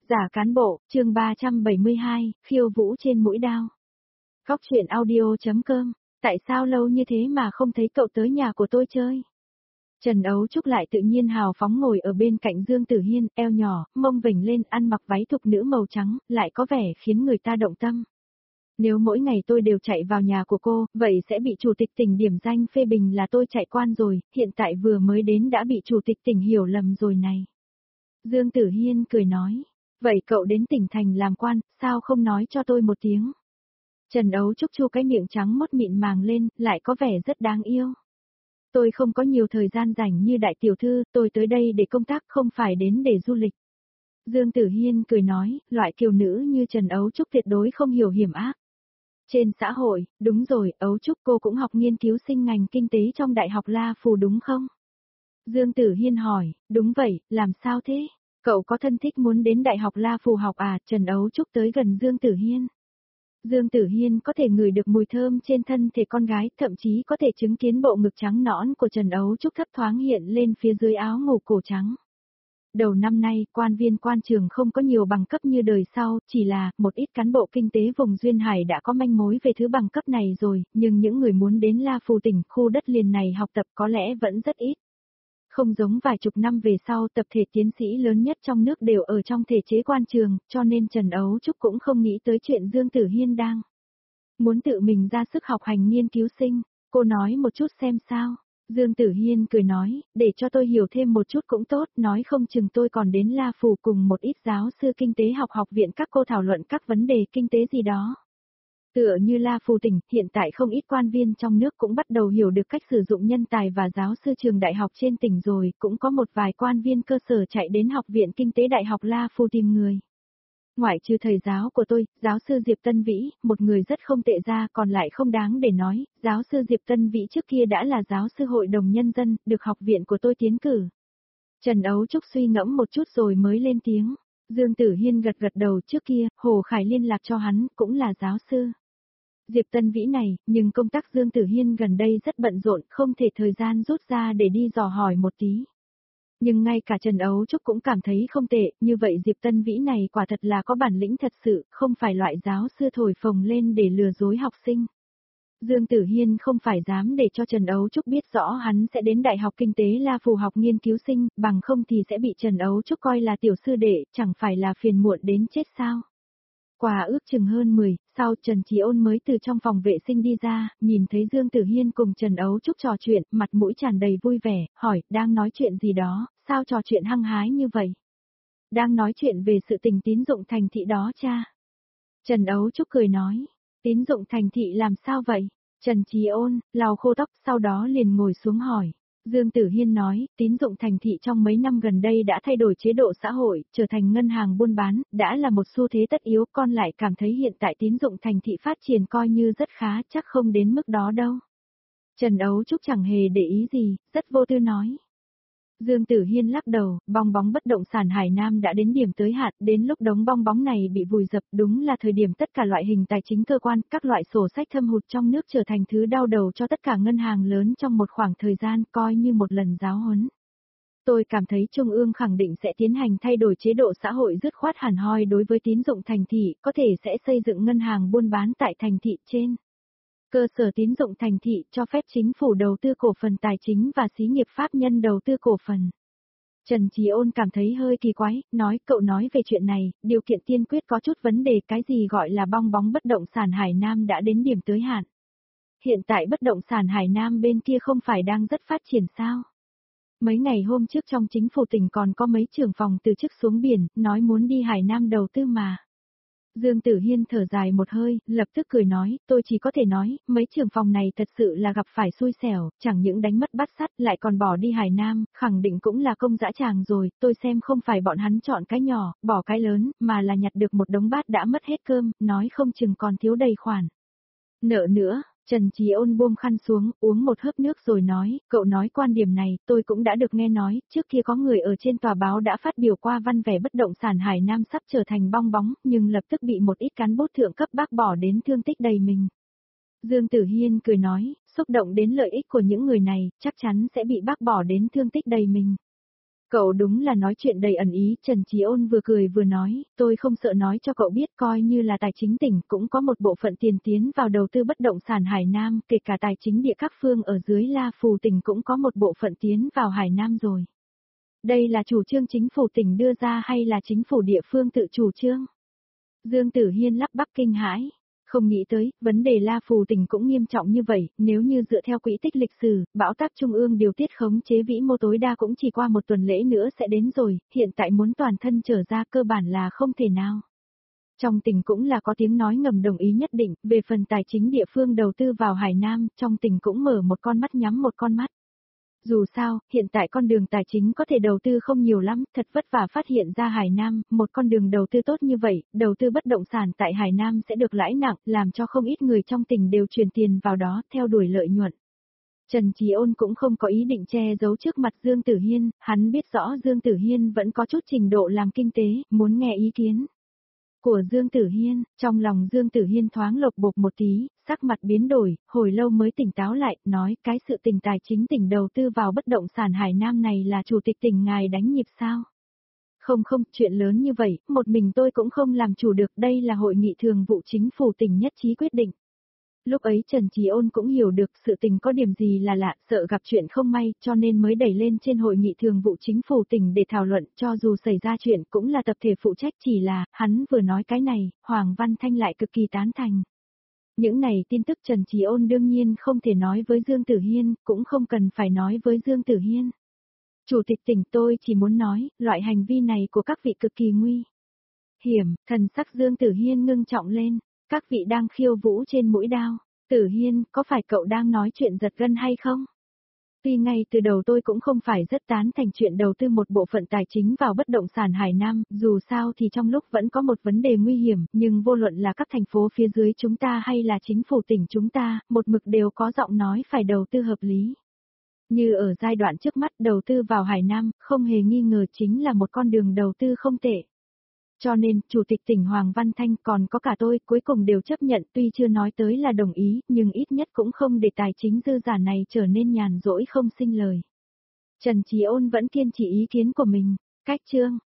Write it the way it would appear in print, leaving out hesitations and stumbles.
Giả cán bộ, chương 372, khiêu vũ trên mũi đao. Góc truyện audio.com, tại sao lâu như thế mà không thấy cậu tới nhà của tôi chơi? Trần Ấu Trúc lại tự nhiên hào phóng ngồi ở bên cạnh Dương Tử Hiên, eo nhỏ, mông vểnh lên, ăn mặc váy thục nữ màu trắng, lại có vẻ khiến người ta động tâm. Nếu mỗi ngày tôi đều chạy vào nhà của cô, vậy sẽ bị chủ tịch tỉnh điểm danh phê bình là tôi chạy quan rồi, hiện tại vừa mới đến đã bị chủ tịch tỉnh hiểu lầm rồi này. Dương Tử Hiên cười nói. Vậy cậu đến tỉnh thành làm quan, sao không nói cho tôi một tiếng? Trần Ấu Trúc chu cái miệng trắng mốt mịn màng lên, lại có vẻ rất đáng yêu. Tôi không có nhiều thời gian rảnh như đại tiểu thư, tôi tới đây để công tác không phải đến để du lịch. Dương Tử Hiên cười nói, loại kiều nữ như Trần Ấu Trúc tuyệt đối không hiểu hiểm ác. Trên xã hội, đúng rồi, Ấu Trúc cô cũng học nghiên cứu sinh ngành kinh tế trong Đại học La Phù đúng không? Dương Tử Hiên hỏi, đúng vậy, làm sao thế? Cậu có thân thích muốn đến Đại học La Phù học à? Trần Ấu Trúc tới gần Dương Tử Hiên. Dương Tử Hiên có thể ngửi được mùi thơm trên thân thể con gái, thậm chí có thể chứng kiến bộ ngực trắng nõn của Trần Ấu Trúc thấp thoáng hiện lên phía dưới áo ngủ cổ trắng. Đầu năm nay, quan viên quan trường không có nhiều bằng cấp như đời sau, chỉ là một ít cán bộ kinh tế vùng Duyên Hải đã có manh mối về thứ bằng cấp này rồi, nhưng những người muốn đến La Phù tỉnh, khu đất liền này học tập có lẽ vẫn rất ít. Không giống vài chục năm về sau, tập thể tiến sĩ lớn nhất trong nước đều ở trong thể chế quan trường, cho nên Trần Ấu Trúc cũng không nghĩ tới chuyện Dương Tử Hiên đang muốn tự mình ra sức học hành nghiên cứu sinh. Cô nói một chút xem sao. Dương Tử Hiên cười nói, để cho tôi hiểu thêm một chút cũng tốt, nói không chừng tôi còn đến La Phù cùng một ít giáo sư kinh tế học viện các cô thảo luận các vấn đề kinh tế gì đó. Tựa như La Phù tỉnh, hiện tại không ít quan viên trong nước cũng bắt đầu hiểu được cách sử dụng nhân tài và giáo sư trường đại học trên tỉnh rồi, cũng có một vài quan viên cơ sở chạy đến học viện kinh tế đại học La Phù tìm người. Ngoại trừ thầy giáo của tôi, giáo sư Diệp Tân Vĩ, một người rất không tệ ra còn lại không đáng để nói, giáo sư Diệp Tân Vĩ trước kia đã là giáo sư hội đồng nhân dân, được học viện của tôi tiến cử. Trần Ấu Trúc suy ngẫm một chút rồi mới lên tiếng. Dương Tử Hiên gật gật đầu, trước kia, Hồ Khải liên lạc cho hắn, cũng là giáo sư Diệp Tân Vĩ này, nhưng công tác Dương Tử Hiên gần đây rất bận rộn, không thể thời gian rút ra để đi dò hỏi một tí. Nhưng ngay cả Trần Ấu Trúc cũng cảm thấy không tệ, như vậy Diệp Tân Vĩ này quả thật là có bản lĩnh thật sự, không phải loại giáo sư thổi phồng lên để lừa dối học sinh. Dương Tử Hiên không phải dám để cho Trần Ấu Trúc biết rõ hắn sẽ đến Đại học Kinh tế La Phù học nghiên cứu sinh, bằng không thì sẽ bị Trần Ấu Trúc coi là tiểu sư đệ, chẳng phải là phiền muộn đến chết sao. Qua ước chừng hơn 10, sau Trần Trí Ôn mới từ trong phòng vệ sinh đi ra, nhìn thấy Dương Tử Hiên cùng Trần Ấu Trúc trò chuyện, mặt mũi tràn đầy vui vẻ, hỏi, đang nói chuyện gì đó, sao trò chuyện hăng hái như vậy? Đang nói chuyện về sự tình tín dụng thành thị đó cha. Trần Ấu Trúc cười nói, tín dụng thành thị làm sao vậy? Trần Trí Ôn, lau khô tóc, sau đó liền ngồi xuống hỏi. Dương Tử Hiên nói, tín dụng thành thị trong mấy năm gần đây đã thay đổi chế độ xã hội, trở thành ngân hàng buôn bán, đã là một xu thế tất yếu, con lại cảm thấy hiện tại tín dụng thành thị phát triển coi như rất khá, chắc không đến mức đó đâu. Trần Ấu Trúc chẳng hề để ý gì, rất vô tư nói. Dương Tử Hiên lắc đầu, bong bóng bất động sản Hải Nam đã đến điểm tới hạn, đến lúc đống bong bóng này bị vùi dập, đúng là thời điểm tất cả loại hình tài chính cơ quan, các loại sổ sách thâm hụt trong nước trở thành thứ đau đầu cho tất cả ngân hàng lớn trong một khoảng thời gian, coi như một lần giáo huấn. Tôi cảm thấy Trung ương khẳng định sẽ tiến hành thay đổi chế độ xã hội dứt khoát hẳn hoi đối với tín dụng thành thị, có thể sẽ xây dựng ngân hàng buôn bán tại thành thị trên. Cơ sở tín dụng thành thị cho phép chính phủ đầu tư cổ phần tài chính và xí nghiệp pháp nhân đầu tư cổ phần. Trần Trí Ôn cảm thấy hơi kỳ quái, nói cậu nói về chuyện này, điều kiện tiên quyết có chút vấn đề, cái gì gọi là bong bóng bất động sản Hải Nam đã đến điểm tới hạn. Hiện tại bất động sản Hải Nam bên kia không phải đang rất phát triển sao? Mấy ngày hôm trước trong chính phủ tỉnh còn có mấy trưởng phòng từ chức xuống biển, nói muốn đi Hải Nam đầu tư mà. Dương Tử Hiên thở dài một hơi, lập tức cười nói, tôi chỉ có thể nói, mấy trưởng phòng này thật sự là gặp phải xui xẻo, chẳng những đánh mất bát sắt lại còn bỏ đi Hải Nam, khẳng định cũng là công dã tràng rồi, tôi xem không phải bọn hắn chọn cái nhỏ, bỏ cái lớn, mà là nhặt được một đống bát đã mất hết cơm, nói không chừng còn thiếu đầy khoản nợ nữa. Trần Trí Ôn buông khăn xuống, uống một hớp nước rồi nói, cậu nói quan điểm này, tôi cũng đã được nghe nói, trước kia có người ở trên tòa báo đã phát biểu qua văn vẻ bất động sản Hải Nam sắp trở thành bong bóng, nhưng lập tức bị một ít cán bút thượng cấp bác bỏ đến thương tích đầy mình. Dương Tử Hiên cười nói, xúc động đến lợi ích của những người này, chắc chắn sẽ bị bác bỏ đến thương tích đầy mình. Cậu đúng là nói chuyện đầy ẩn ý, Trần Chí Ôn vừa cười vừa nói, tôi không sợ nói cho cậu biết, coi như là tài chính tỉnh cũng có một bộ phận tiền tiến vào đầu tư bất động sản Hải Nam, kể cả tài chính địa các phương ở dưới La Phù tỉnh cũng có một bộ phận tiến vào Hải Nam rồi. Đây là chủ trương chính phủ tỉnh đưa ra hay là chính phủ địa phương tự chủ trương? Dương Tử Hiên lắp bắp kinh hãi. Không nghĩ tới, vấn đề La Phù tỉnh cũng nghiêm trọng như vậy, nếu như dựa theo quỹ tích lịch sử, bão táp trung ương điều tiết khống chế vĩ mô tối đa cũng chỉ qua một tuần lễ nữa sẽ đến rồi, hiện tại muốn toàn thân trở ra cơ bản là không thể nào. Trong tỉnh cũng là có tiếng nói ngầm đồng ý nhất định, về phần tài chính địa phương đầu tư vào Hải Nam, trong tỉnh cũng mở một con mắt nhắm một con mắt. Dù sao, hiện tại con đường tài chính có thể đầu tư không nhiều lắm, thật vất vả phát hiện ra Hải Nam, một con đường đầu tư tốt như vậy, đầu tư bất động sản tại Hải Nam sẽ được lãi nặng, làm cho không ít người trong tỉnh đều truyền tiền vào đó, theo đuổi lợi nhuận. Trần Chí Ôn cũng không có ý định che giấu trước mặt Dương Tử Hiên, hắn biết rõ Dương Tử Hiên vẫn có chút trình độ làm kinh tế, muốn nghe ý kiến của Dương Tử Hiên, trong lòng Dương Tử Hiên thoáng lộc bộc một tí, sắc mặt biến đổi, hồi lâu mới tỉnh táo lại, nói cái sự tình tài chính tỉnh đầu tư vào bất động sản Hải Nam này là chủ tịch tỉnh ngài đánh nhịp sao? Không không, chuyện lớn như vậy, một mình tôi cũng không làm chủ được, đây là hội nghị thường vụ chính phủ tỉnh nhất trí quyết định. Lúc ấy Trần Chí Ôn cũng hiểu được sự tình có điểm gì là lạ, sợ gặp chuyện không may, cho nên mới đẩy lên trên hội nghị thường vụ chính phủ tỉnh để thảo luận, cho dù xảy ra chuyện cũng là tập thể phụ trách, chỉ là, hắn vừa nói cái này, Hoàng Văn Thanh lại cực kỳ tán thành. Những này tin tức Trần Chí Ôn đương nhiên không thể nói với Dương Tử Hiên, cũng không cần phải nói với Dương Tử Hiên. Chủ tịch tỉnh, tôi chỉ muốn nói, loại hành vi này của các vị cực kỳ nguy hiểm, thần sắc Dương Tử Hiên ngưng trọng lên, các vị đang khiêu vũ trên mũi đao. Tử Hiên, có phải cậu đang nói chuyện giật gân hay không? Tuy ngay từ đầu tôi cũng không phải rất tán thành chuyện đầu tư một bộ phận tài chính vào bất động sản Hải Nam, dù sao thì trong lúc vẫn có một vấn đề nguy hiểm, nhưng vô luận là các thành phố phía dưới chúng ta hay là chính phủ tỉnh chúng ta, một mực đều có giọng nói phải đầu tư hợp lý. Như ở giai đoạn trước mắt đầu tư vào Hải Nam, không hề nghi ngờ chính là một con đường đầu tư không tệ. Cho nên, Chủ tịch tỉnh Hoàng Văn Thanh còn có cả tôi cuối cùng đều chấp nhận, tuy chưa nói tới là đồng ý, nhưng ít nhất cũng không để tài chính dư giả này trở nên nhàn rỗi không sinh lời. Trần Chí Ôn vẫn kiên trì ý kiến của mình. Cách chương